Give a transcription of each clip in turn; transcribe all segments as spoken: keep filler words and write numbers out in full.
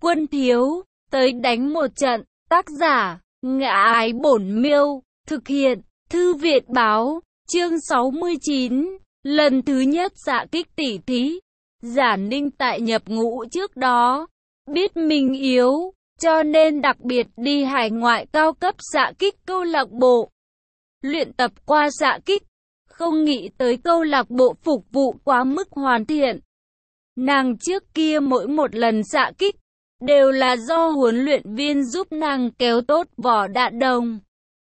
Quân thiếu, tới đánh một trận. Tác giả, Ngã Ái Bổn Miêu. Thực hiện, Thư Viện Báo. Chương sáu mươi chín. Lần thứ nhất xạ kích tỉ thí. Giả Ninh tại nhập ngũ trước đó, biết mình yếu, cho nên đặc biệt đi hải ngoại cao cấp xạ kích câu lạc bộ. Luyện tập qua xạ kích, không nghĩ tới câu lạc bộ phục vụ quá mức hoàn thiện. Nàng trước kia mỗi một lần xạ kích, đều là do huấn luyện viên giúp nàng kéo tốt vỏ đạn đồng.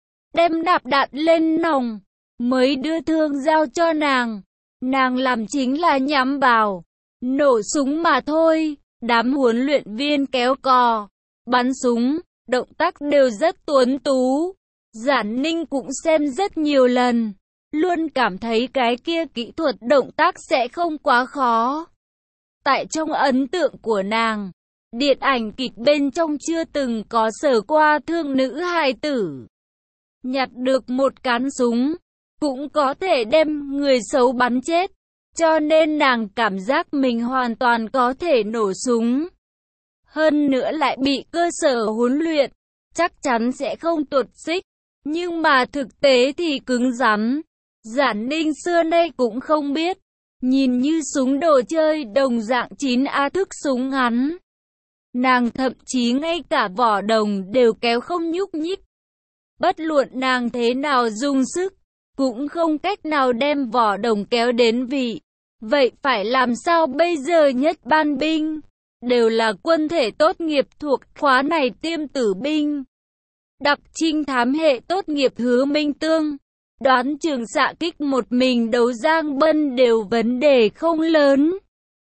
Đem nạp đạn lên nòng, mới đưa thương giao cho nàng. Nàng làm chính là nhắm vào, nổ súng mà thôi. Đám huấn luyện viên kéo cò, bắn súng, động tác đều rất tuấn tú. Giả Ninh cũng xem rất nhiều lần, luôn cảm thấy cái kia kỹ thuật động tác sẽ không quá khó. Tại trong ấn tượng của nàng, điện ảnh kịch bên trong chưa từng có sở qua thương nữ hài tử. Nhặt được một cán súng, cũng có thể đem người xấu bắn chết. Cho nên nàng cảm giác mình hoàn toàn có thể nổ súng. Hơn nữa lại bị cơ sở huấn luyện, chắc chắn sẽ không tuột xích. Nhưng mà thực tế thì cứng rắn. Giả Ninh xưa nay cũng không biết, nhìn như súng đồ chơi đồng dạng chín A thức súng ngắn. Nàng thậm chí ngay cả vỏ đồng đều kéo không nhúc nhích. Bất luận nàng thế nào dùng sức, cũng không cách nào đem vỏ đồng kéo đến vị. Vậy phải làm sao bây giờ? Nhất ban binh đều là quân thể tốt nghiệp thuộc khóa này tiêm tử binh. Đặc trinh thám hệ tốt nghiệp Hứa Minh Tương, đoán trường xạ kích một mình đấu Giang Bân đều vấn đề không lớn.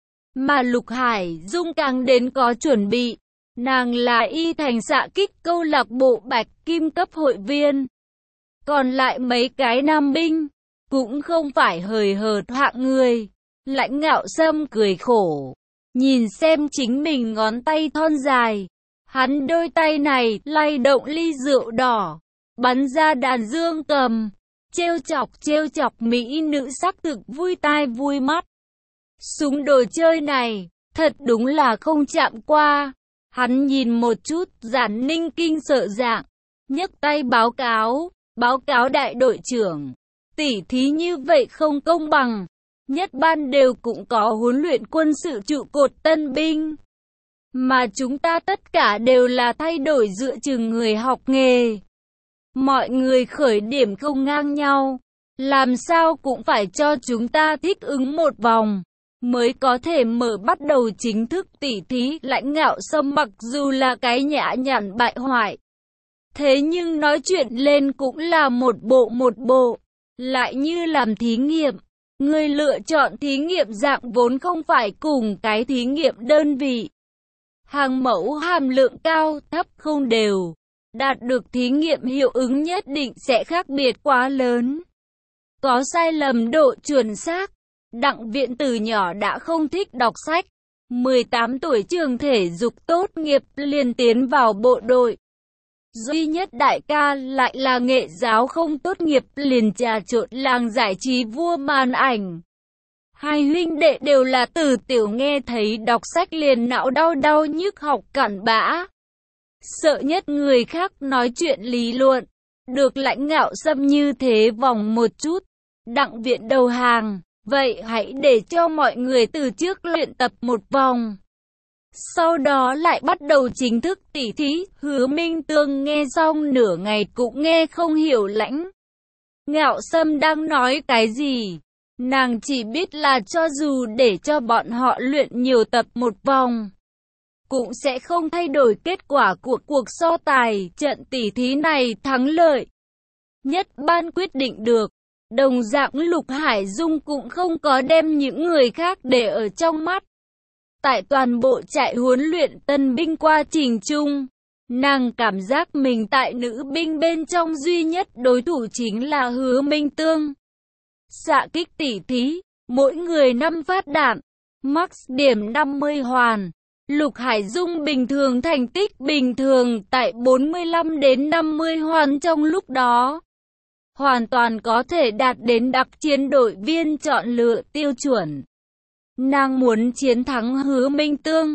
Mà Lục Hải Dung càng đến có chuẩn bị. Nàng là y thành xạ kích câu lạc bộ Bạch Kim cấp hội viên. Còn lại mấy cái nam binh, cũng không phải hời hợt hạng người. Lãnh Ngạo Sâm cười khổ, nhìn xem chính mình ngón tay thon dài. Hắn đôi tay này lay động ly rượu đỏ, bắn ra đàn dương cầm, trêu chọc trêu chọc mỹ nữ sắc thực vui tai vui mắt. Súng đồ chơi này, thật đúng là không chạm qua. Hắn nhìn một chút, Giả Ninh kinh sợ dạng, nhấc tay báo cáo, báo cáo đại đội trưởng. Tỉ thí như vậy không công bằng. Nhất ban đều cũng có huấn luyện quân sự trụ cột tân binh. Mà chúng ta tất cả đều là thay đổi dựa chừng người học nghề. Mọi người khởi điểm không ngang nhau. Làm sao cũng phải cho chúng ta thích ứng một vòng, mới có thể mở bắt đầu chính thức tỉ thí. Lãnh Ngạo Sâm mặc dù là cái nhã nhặn bại hoại, thế nhưng nói chuyện lên cũng là một bộ một bộ. Lại như làm thí nghiệm. Người lựa chọn thí nghiệm dạng vốn không phải cùng cái thí nghiệm đơn vị. Hàng mẫu hàm lượng cao, thấp không đều. Đạt được thí nghiệm hiệu ứng nhất định sẽ khác biệt quá lớn. Có sai lầm độ chuẩn xác. Đặng Viện từ nhỏ đã không thích đọc sách. mười tám tuổi trường thể dục tốt nghiệp liền tiến vào bộ đội. Duy nhất đại ca lại là nghệ giáo không tốt nghiệp liền trà trộn làng giải trí vua màn ảnh. Hai huynh đệ đều là từ tiểu nghe thấy đọc sách liền não đau đau nhức học cặn bã. Sợ nhất người khác nói chuyện lý luận. Được Lãnh Ngạo Sâm như thế vòng một chút. Đặng Viện đầu hàng. Vậy hãy để cho mọi người từ trước luyện tập một vòng. Sau đó lại bắt đầu chính thức tỉ thí. Hứa Minh Tương nghe xong nửa ngày cũng nghe không hiểu Lãnh Ngạo Sâm đang nói cái gì. Nàng chỉ biết là cho dù để cho bọn họ luyện nhiều tập một vòng, cũng sẽ không thay đổi kết quả của cuộc so tài. Trận tỉ thí này thắng lợi nhất ban quyết định được. Đồng dạng Lục Hải Dung cũng không có đem những người khác để ở trong mắt. Tại toàn bộ trại huấn luyện tân binh quá trình chung, nàng cảm giác mình tại nữ binh bên trong duy nhất đối thủ chính là Hứa Minh Tương. Xạ kích tỉ thí, mỗi người năm phát đạn, max điểm năm mươi hoàn. Lục Hải Dung bình thường thành tích bình thường tại bốn mươi lăm đến năm mươi hoàn trong lúc đó. Hoàn toàn có thể đạt đến đặc chiến đội viên chọn lựa tiêu chuẩn. Nàng muốn chiến thắng Hứa Minh Tương,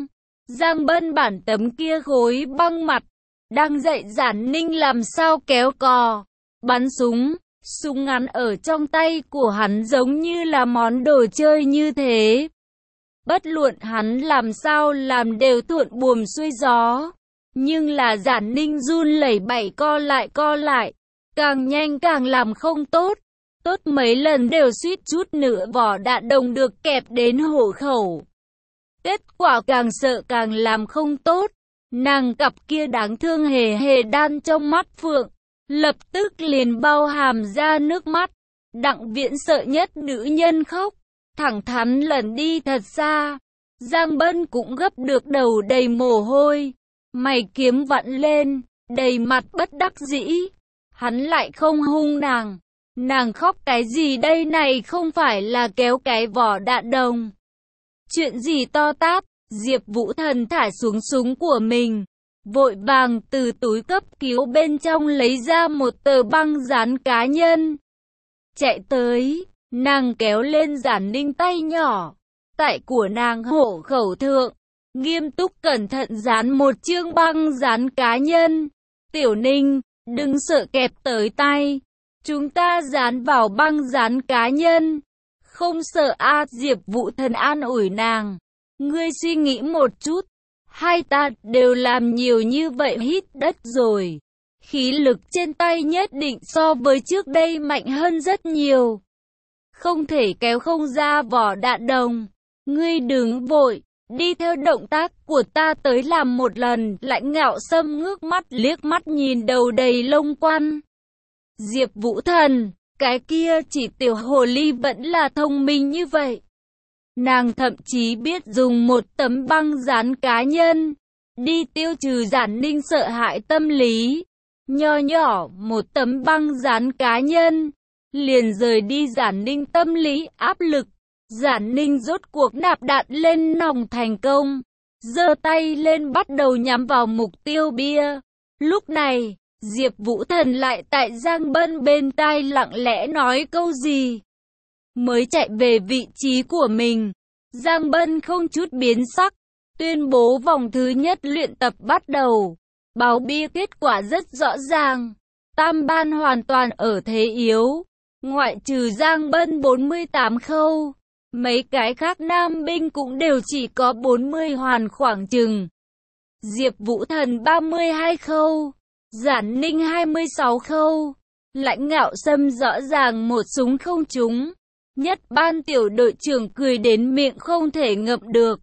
Giang Bân bản tấm kia khối băng mặt, đang dạy Giản Ninh làm sao kéo cò, bắn súng. Súng ngắn ở trong tay của hắn giống như là món đồ chơi như thế. Bất luận hắn làm sao làm đều thuận buồm xuôi gió. Nhưng là Giản Ninh run lẩy bẩy co lại co lại, càng nhanh càng làm không tốt. Tốt mấy lần đều suýt chút nữa vỏ đạn đồng được kẹp đến hổ khẩu. Kết quả càng sợ càng làm không tốt. Nàng cặp kia đáng thương hề hề đan trong mắt Phượng, lập tức liền bao hàm ra nước mắt. Đặng Viễn sợ nhất nữ nhân khóc, thẳng thắn lần đi thật xa. Giang Bân cũng gấp được đầu đầy mồ hôi, mày kiếm vặn lên, đầy mặt bất đắc dĩ. Hắn lại không hung nàng. Nàng khóc cái gì đây, này không phải là kéo cái vỏ đạn đồng. Chuyện gì to tát. Diệp Vũ Thần thả xuống súng của mình, vội vàng từ túi cấp cứu bên trong lấy ra một tờ băng dán cá nhân. Chạy tới, nàng kéo lên Giản Ninh tay nhỏ, tại của nàng hộ khẩu thượng, nghiêm túc cẩn thận dán một chương băng dán cá nhân. Tiểu Ninh, đừng sợ kẹp tới tay, chúng ta dán vào băng dán cá nhân. Không sợ a à, Diệp Vũ Thần an ủi nàng. Ngươi suy nghĩ một chút, hai ta đều làm nhiều như vậy hít đất rồi. Khí lực trên tay nhất định so với trước đây mạnh hơn rất nhiều. Không thể kéo không ra vỏ đạn đồng. Ngươi đừng vội, đi theo động tác của ta tới làm một lần. Lãnh Ngạo Sâm ngước mắt liếc mắt nhìn đầu đầy lông quăn. Diệp Vũ Thần, cái kia chỉ tiểu hồ ly vẫn là thông minh như vậy. Nàng thậm chí biết dùng một tấm băng dán cá nhân, đi tiêu trừ Giản Ninh sợ hãi tâm lý. Nho nhỏ một tấm băng dán cá nhân, liền rời đi Giản Ninh tâm lý áp lực. Giản Ninh rốt cuộc nạp đạn lên nòng thành công, giơ tay lên bắt đầu nhắm vào mục tiêu bia. Lúc này, Diệp Vũ Thần lại tại Giang Bân bên tai lặng lẽ nói câu gì. Mới chạy về vị trí của mình, Giang Bân không chút biến sắc, tuyên bố vòng thứ nhất luyện tập bắt đầu. Báo bia kết quả rất rõ ràng, Tam Ban hoàn toàn ở thế yếu, ngoại trừ Giang Bân bốn mươi tám khâu, mấy cái khác nam binh cũng đều chỉ có bốn mươi hoàn khoảng chừng. Diệp Vũ Thần ba mươi hai khâu, Giản Ninh hai mươi sáu khâu, Lãnh Ngạo Sâm rõ ràng một súng không trúng. Nhất Ban tiểu đội trưởng cười đến miệng không thể ngậm được.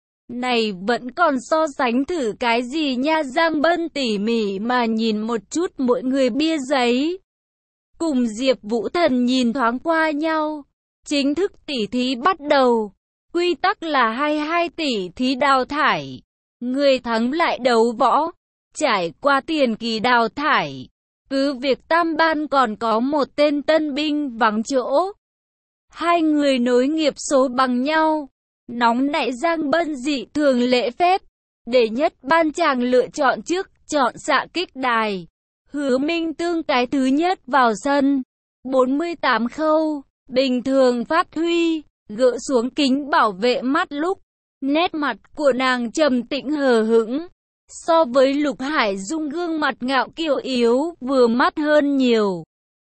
Này vẫn còn so sánh thử cái gì nha. Giang Bân tỉ mỉ mà nhìn một chút mỗi người bia giấy. Cùng Diệp Vũ Thần nhìn thoáng qua nhau. Chính thức tỉ thí bắt đầu. Quy tắc là hai hai tỉ thí đào thải. Người thắng lại đấu võ. Trải qua tiền kỳ đào thải. Cứ việc Tam Ban còn có một tên tân binh vắng chỗ. Hai người nối nghiệp số bằng nhau. Nóng nảy Giang Bân dị thường lễ phép. Để Nhất Ban chàng lựa chọn trước, chọn xạ kích đài. Hứa Minh Tương cái thứ nhất vào sân. bốn mươi tám khâu, bình thường phát huy, gỡ xuống kính bảo vệ mắt lúc. Nét mặt của nàng trầm tĩnh hờ hững. So với Lục Hải Dung gương mặt ngạo kiều yếu, vừa mắt hơn nhiều.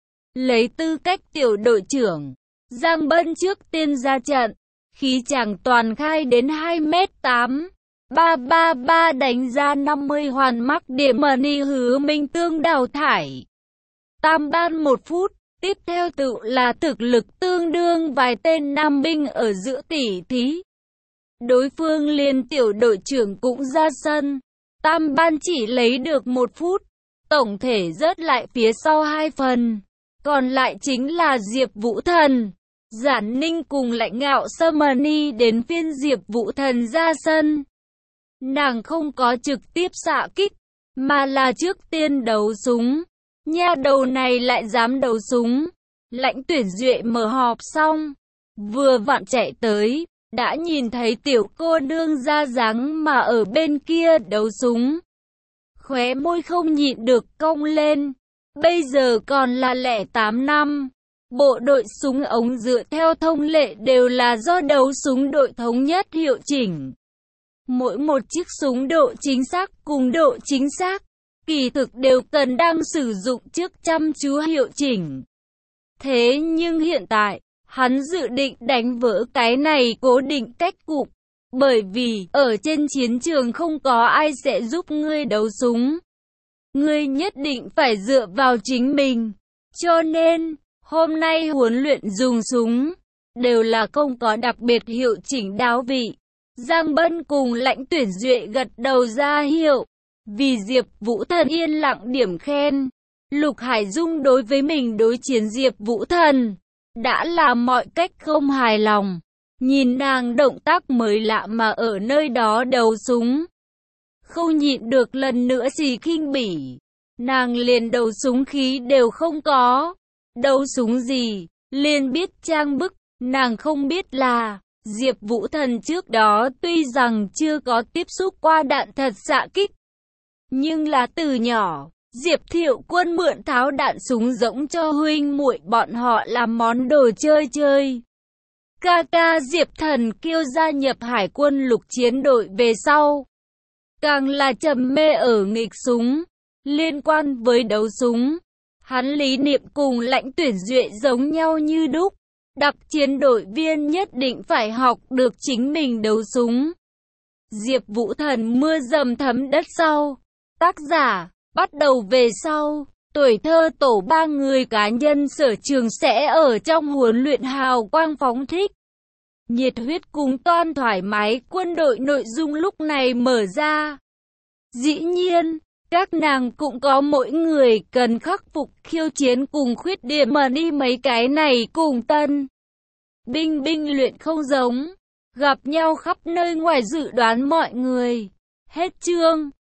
Lấy tư cách tiểu đội trưởng, Giang Bân trước tiên ra trận, khí chàng toàn khai đến hai mét tám, ba ba ba đánh ra năm mươi hoàn mắc điểm money. Hứa Minh Tương đào thải. Tam Ban một phút, tiếp theo tự là thực lực tương đương vài tên nam binh ở giữa tỉ thí. Đối phương liền tiểu đội trưởng cũng ra sân. Tam Ban chỉ lấy được một phút, tổng thể rớt lại phía sau hai phần. Còn lại chính là Diệp Vũ Thần. Giản Ninh cùng Lãnh Ngạo Sâm đến phiên Diệp Vũ Thần ra sân. Nàng không có trực tiếp xạ kích, mà là trước tiên đấu súng. Nha đầu này lại dám đấu súng. Lãnh Tuyển Duệ mở họp xong, vừa vặn chạy tới, đã nhìn thấy tiểu cô nương ra dáng mà ở bên kia đấu súng. Khóe môi không nhịn được cong lên. Bây giờ còn là lẻ tám năm. Bộ đội súng ống dựa theo thông lệ đều là do đấu súng đội thống nhất hiệu chỉnh. Mỗi một chiếc súng độ chính xác cùng độ chính xác, kỳ thực đều cần đang sử dụng trước chăm chú hiệu chỉnh. Thế nhưng hiện tại, hắn dự định đánh vỡ cái này cố định cách cục, bởi vì ở trên chiến trường không có ai sẽ giúp ngươi đấu súng. Ngươi nhất định phải dựa vào chính mình. Cho nên, hôm nay huấn luyện dùng súng, đều là không có đặc biệt hiệu chỉnh đáo vị. Giang Bân cùng Lãnh Tuyển Duệ gật đầu ra hiệu. Vì Diệp Vũ Thần yên lặng điểm khen. Lục Hải Dung đối với mình đối chiến Diệp Vũ Thần đã làm mọi cách không hài lòng. Nhìn nàng động tác mới lạ mà ở nơi đó đấu súng, không nhịn được lần nữa gì khinh bỉ. Nàng liền đấu súng khí đều không có. Đấu súng gì, liền biết trang bức. Nàng không biết là Diệp Vũ Thần trước đó tuy rằng chưa có tiếp xúc qua đạn thật xạ kích, nhưng là từ nhỏ, Diệp Thiệu Quân mượn tháo đạn súng rỗng cho huynh muội bọn họ làm món đồ chơi chơi. Ca ca Diệp Thần Kiêu gia nhập Hải quân lục chiến đội về sau, càng là trầm mê ở nghịch súng. Liên quan với đấu súng, hắn lý niệm cùng Lãnh Tuyển Duệ giống nhau như đúc. Đặc chiến đội viên nhất định phải học được chính mình đấu súng. Diệp Vũ Thần mưa dầm thấm đất sau. Tác giả, bắt đầu về sau. Tuổi thơ tổ ba người cá nhân sở trường sẽ ở trong huấn luyện hào quang phóng thích. Nhiệt huyết cùng toan thoải mái quân đội nội dung lúc này mở ra. Dĩ nhiên, các nàng cũng có mỗi người cần khắc phục khiêu chiến cùng khuyết điểm mà đi mấy cái này cùng tân binh binh luyện không giống, gặp nhau khắp nơi ngoài dự đoán mọi người. Hết chương.